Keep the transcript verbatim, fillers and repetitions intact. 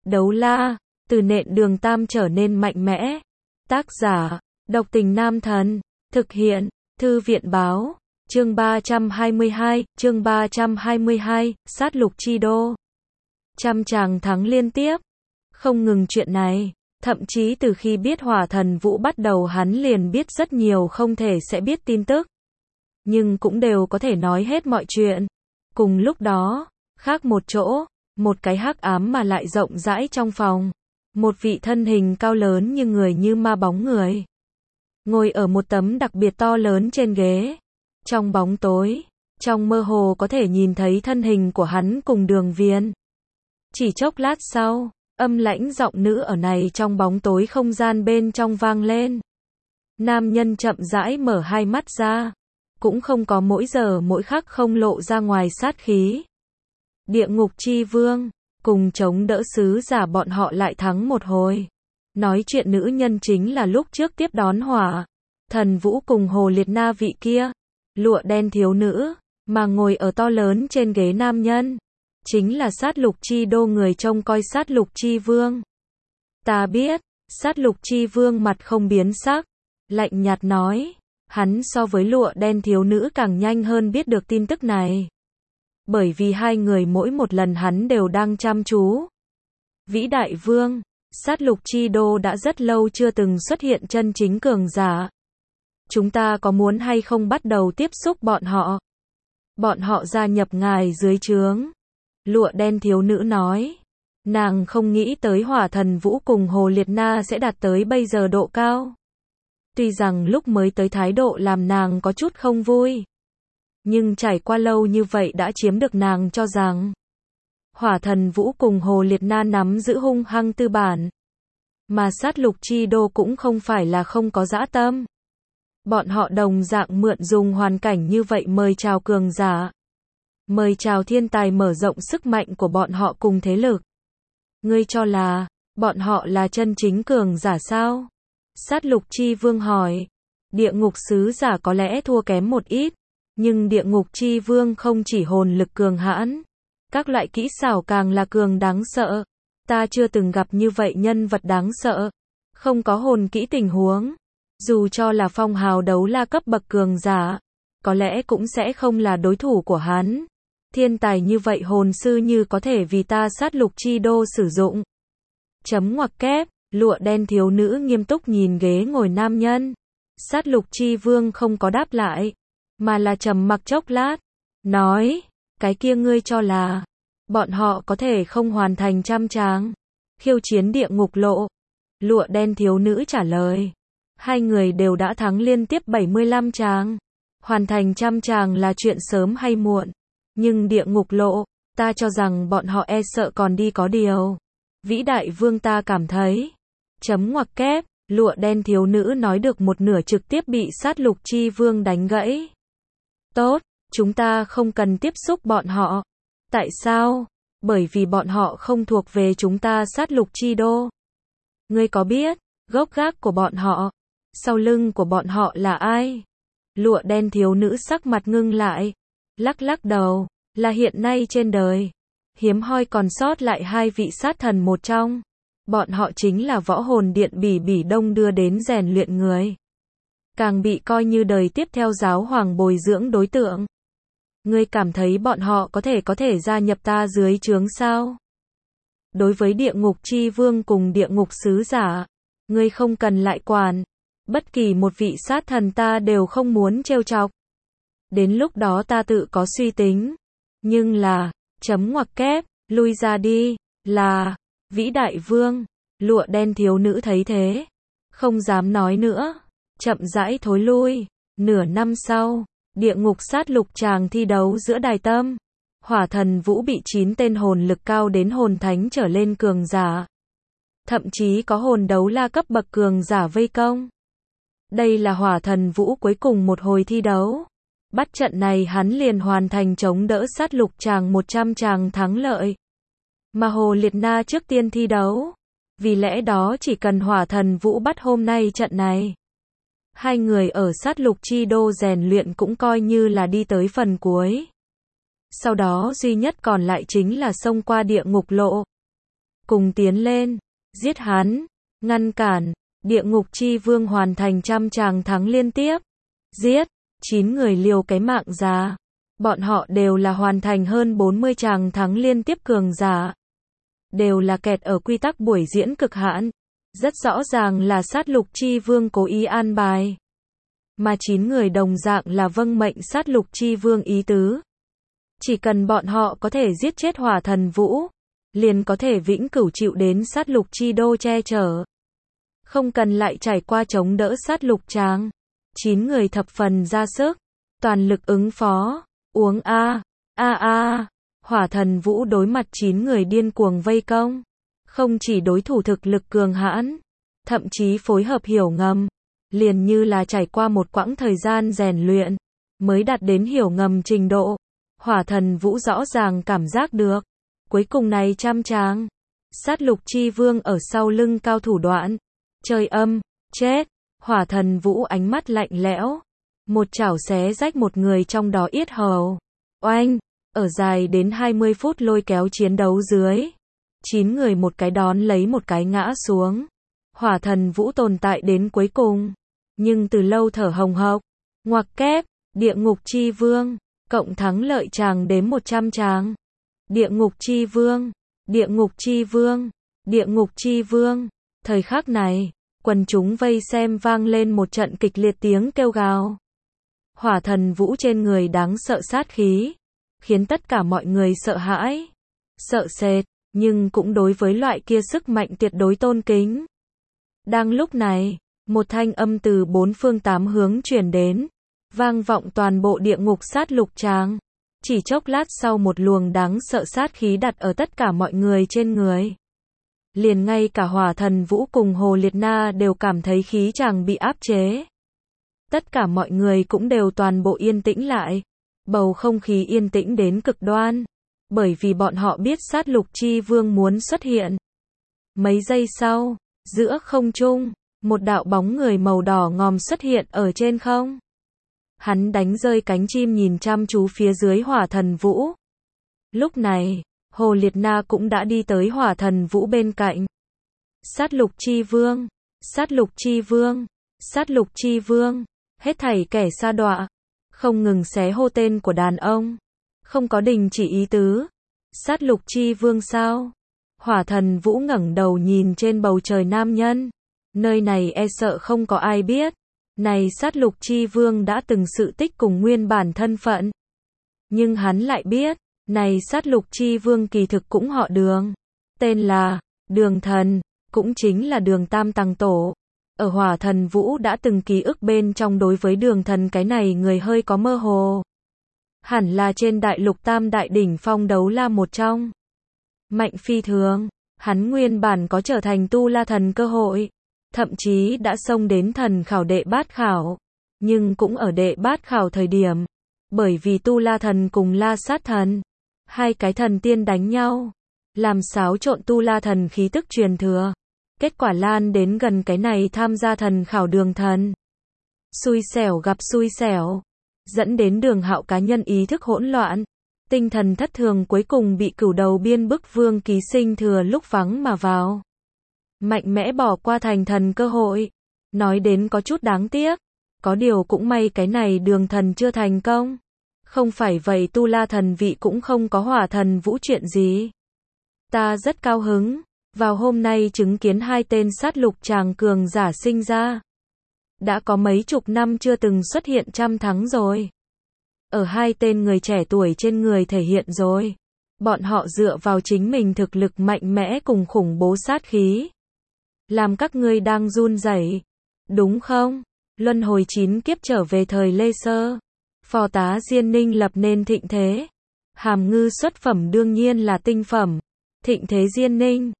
Đấu la, từ nện đường tam trở nên mạnh mẽ. Tác giả, độc tình nam thần. Thực hiện, thư viện báo. Chương ba trăm hai mươi hai, chương ba trăm hai mươi hai, sát lục chi đô. Trăm chàng thắng liên tiếp. Không ngừng chuyện này, thậm chí từ khi biết Hỏa Thần Vũ bắt đầu hắn liền biết rất nhiều không thể sẽ biết tin tức. Nhưng cũng đều có thể nói hết mọi chuyện. Cùng lúc đó, khác một chỗ, một cái hắc ám mà lại rộng rãi trong phòng. Một vị thân hình cao lớn như người như ma bóng người. Ngồi ở một tấm đặc biệt to lớn trên ghế. Trong bóng tối, trong mơ hồ có thể nhìn thấy thân hình của hắn cùng Đường Viền. Chỉ chốc lát sau, âm lãnh giọng nữ ở này trong bóng tối không gian bên trong vang lên. Nam nhân chậm rãi mở hai mắt ra. Cũng không có mỗi giờ mỗi khắc không lộ ra ngoài sát khí. Địa ngục chi vương, cùng chống đỡ sứ giả bọn họ lại thắng một hồi. Nói chuyện nữ nhân chính là lúc trước tiếp đón Hỏa Thần Vũ cùng Hồ Liệt Na vị kia, lụa đen thiếu nữ, mà ngồi ở to lớn trên ghế nam nhân. Chính là sát lục chi đô người trông coi sát lục chi vương. Ta biết, sát lục chi vương mặt không biến sắc, lạnh nhạt nói. Hắn so với lụa đen thiếu nữ càng nhanh hơn biết được tin tức này. Bởi vì hai người mỗi một lần hắn đều đang chăm chú. Vĩ đại vương, sát lục chi đô đã rất lâu chưa từng xuất hiện chân chính cường giả. Chúng ta có muốn hay không bắt đầu tiếp xúc bọn họ? Bọn họ gia nhập ngài dưới trướng. Lụa đen thiếu nữ nói. Nàng không nghĩ tới Hỏa Thần Vũ cùng Hồ Liệt Na sẽ đạt tới bây giờ độ cao. Tuy rằng lúc mới tới thái độ làm nàng có chút không vui. Nhưng trải qua lâu như vậy đã chiếm được nàng cho rằng. Hỏa Thần Vũ cùng Hồ Liệt Na nắm giữ hung hăng tư bản. Mà sát lục chi đô cũng không phải là không có dã tâm. Bọn họ đồng dạng mượn dùng hoàn cảnh như vậy mời chào cường giả. Mời chào thiên tài mở rộng sức mạnh của bọn họ cùng thế lực. Ngươi cho là, bọn họ là chân chính cường giả sao? Sát lục chi vương hỏi. Địa ngục sứ giả có lẽ thua kém một ít. Nhưng địa ngục chi vương không chỉ hồn lực cường hãn. Các loại kỹ xảo càng là cường đáng sợ. Ta chưa từng gặp như vậy nhân vật đáng sợ. Không có hồn kỹ tình huống. Dù cho là phong hào đấu la cấp bậc cường giả. Có lẽ cũng sẽ không là đối thủ của hắn. Thiên tài như vậy hồn sư như có thể vì ta sát lục chi đô sử dụng. Chấm ngoặc kép. Lụa đen thiếu nữ nghiêm túc nhìn ghế ngồi nam nhân. Sát lục chi vương không có đáp lại. Mà là trầm mặc chốc lát. Nói. Cái kia ngươi cho là. Bọn họ có thể không hoàn thành trăm tràng. Khiêu chiến địa ngục lộ. Lụa đen thiếu nữ trả lời. Hai người đều đã thắng liên tiếp bảy mươi lăm tràng. Hoàn thành trăm tràng là chuyện sớm hay muộn. Nhưng địa ngục lộ. Ta cho rằng bọn họ e sợ còn đi có điều. Vĩ đại vương ta cảm thấy. Chấm ngoặc kép, lụa đen thiếu nữ nói được một nửa trực tiếp bị sát lục chi vương đánh gãy. Tốt, chúng ta không cần tiếp xúc bọn họ. Tại sao? Bởi vì bọn họ không thuộc về chúng ta sát lục chi đô. Ngươi có biết, gốc gác của bọn họ, sau lưng của bọn họ là ai? Lụa đen thiếu nữ sắc mặt ngưng lại, lắc lắc đầu, là hiện nay trên đời. Hiếm hoi còn sót lại hai vị sát thần một trong. Bọn họ chính là võ hồn điện bỉ bỉ đông đưa đến rèn luyện người. Càng bị coi như đời tiếp theo giáo hoàng bồi dưỡng đối tượng. Ngươi cảm thấy bọn họ có thể có thể gia nhập ta dưới trướng sao? Đối với địa ngục chi vương cùng địa ngục sứ giả, ngươi không cần lại quản. Bất kỳ một vị sát thần ta đều không muốn trêu chọc. Đến lúc đó ta tự có suy tính. Nhưng là, chấm ngoặc kép, lui ra đi, là, vĩ đại vương, lụa đen thiếu nữ thấy thế. Không dám nói nữa, chậm rãi thối lui. Nửa năm sau, địa ngục sát lục tràng thi đấu giữa đài tâm. Hỏa Thần Vũ bị chín tên hồn lực cao đến hồn thánh trở lên cường giả. Thậm chí có hồn đấu la cấp bậc cường giả vây công. Đây là Hỏa Thần Vũ cuối cùng một hồi thi đấu. Bắt trận này hắn liền hoàn thành chống đỡ sát lục tràng một trăm tràng thắng lợi. Mà Hồ Liệt Na trước tiên thi đấu. Vì lẽ đó chỉ cần Hỏa Thần Vũ bắt hôm nay trận này. Hai người ở sát lục chi đô rèn luyện cũng coi như là đi tới phần cuối. Sau đó duy nhất còn lại chính là xông qua địa ngục lộ. cùng tiến lên, giết hắn, ngăn cản, địa ngục chi vương hoàn thành trăm tràng thắng liên tiếp, giết, chín người liều cái mạng giá, bọn họ đều là hoàn thành hơn bốn mươi tràng thắng liên tiếp cường giả, đều là kẹt ở quy tắc buổi diễn cực hạn, rất rõ ràng là sát lục chi vương cố ý an bài, mà chín người đồng dạng là vâng mệnh sát lục chi vương ý tứ. Chỉ cần bọn họ có thể giết chết Hỏa Thần Vũ, liền có thể vĩnh cửu chịu đến sát lục chi đô che chở. Không cần lại trải qua chống đỡ sát lục tràng. Chín người thập phần ra sức, toàn lực ứng phó, uống a, a a, Hỏa Thần Vũ đối mặt chín người điên cuồng vây công. Không chỉ đối thủ thực lực cường hãn, thậm chí phối hợp hiểu ngầm, liền như là trải qua một quãng thời gian rèn luyện, mới đạt đến hiểu ngầm trình độ. Hỏa Thần Vũ rõ ràng cảm giác được, cuối cùng này trăm tràng, sát lục chi vương ở sau lưng cao thủ đoạn, trời âm, chết, Hỏa Thần Vũ ánh mắt lạnh lẽo, một chảo xé rách một người trong đó yết hầu, oanh, ở dài đến hai mươi phút lôi kéo chiến đấu dưới, chín người một cái đón lấy một cái ngã xuống, Hỏa Thần Vũ tồn tại đến cuối cùng, nhưng từ lâu thở hồng hộc, ngoặc kép, địa ngục chi vương, cộng thắng lợi tràng đếm một trăm tràng. Địa ngục chi vương, địa ngục chi vương, địa ngục chi vương. Thời khắc này, quần chúng vây xem vang lên một trận kịch liệt tiếng kêu gào. Hỏa Thần Vũ trên người đáng sợ sát khí, khiến tất cả mọi người sợ hãi, sợ sệt, nhưng cũng đối với loại kia sức mạnh tuyệt đối tôn kính. Đang lúc này, một thanh âm từ bốn phương tám hướng truyền đến, vang vọng toàn bộ địa ngục sát lục tràng. Chỉ chốc lát sau một luồng đáng sợ sát khí đặt ở tất cả mọi người trên người. Liền ngay cả Hỏa Thần Vũ cùng Hồ Liệt Na đều cảm thấy khí chàng bị áp chế. Tất cả mọi người cũng đều toàn bộ yên tĩnh lại. Bầu không khí yên tĩnh đến cực đoan. Bởi vì bọn họ biết sát lục chi vương muốn xuất hiện. Mấy giây sau, giữa không trung, một đạo bóng người màu đỏ ngòm xuất hiện ở trên không. Hắn đánh rơi cánh chim nhìn chăm chú phía dưới Hỏa Thần Vũ. Lúc này, Hồ Liệt Na cũng đã đi tới Hỏa Thần Vũ bên cạnh. Sát lục chi vương, sát lục chi vương, sát lục chi vương, hết thảy kẻ sa đọa, không ngừng xé hô tên của đàn ông, không có đình chỉ ý tứ. Sát lục chi vương sao? Hỏa Thần Vũ ngẩng đầu nhìn trên bầu trời nam nhân. Nơi này e sợ không có ai biết. Này sát lục chi vương đã từng sự tích cùng nguyên bản thân phận. Nhưng hắn lại biết, này sát lục chi vương kỳ thực cũng họ Đường. Tên là Đường Thần, cũng chính là Đường Tam Tằng Tổ. Ở Hỏa Thần Vũ đã từng ký ức bên trong đối với Đường Thần cái này người hơi có mơ hồ. Hẳn là trên đại lục tam đại đỉnh phong đấu la một trong. Mạnh phi thường, hắn nguyên bản có trở thành tu la thần cơ hội. Thậm chí đã xông đến thần khảo đệ bát khảo. Nhưng cũng ở đệ bát khảo thời điểm. Bởi vì tu la thần cùng la sát thần. Hai cái thần tiên đánh nhau. Làm xáo trộn tu la thần khí tức truyền thừa. Kết quả lan đến gần cái này tham gia thần khảo Đường Thần. Xui xẻo gặp xui xẻo. Dẫn đến Đường Hạo cá nhân ý thức hỗn loạn. Tinh thần thất thường cuối cùng bị cửu đầu biên bức vương ký sinh thừa lúc vắng mà vào. Mạnh mẽ bỏ qua thành thần cơ hội. Nói đến có chút đáng tiếc. Có điều cũng may cái này Đường Thần chưa thành công. Không phải vậy tu la thần vị cũng không có Hỏa Thần Vũ chuyện gì. Ta rất cao hứng. Vào hôm nay chứng kiến hai tên sát lục tràng cường giả sinh ra. Đã có mấy chục năm chưa từng xuất hiện trăm thắng rồi. Ở hai tên người trẻ tuổi trên người thể hiện rồi. Bọn họ dựa vào chính mình thực lực mạnh mẽ cùng khủng bố sát khí. Làm các ngươi đang run rẩy, đúng không? Luân hồi chín kiếp trở về thời Lê Sơ. Phò tá Diên Ninh lập nên thịnh thế. Hàm Ngư xuất phẩm đương nhiên là tinh phẩm. Thịnh thế Diên Ninh,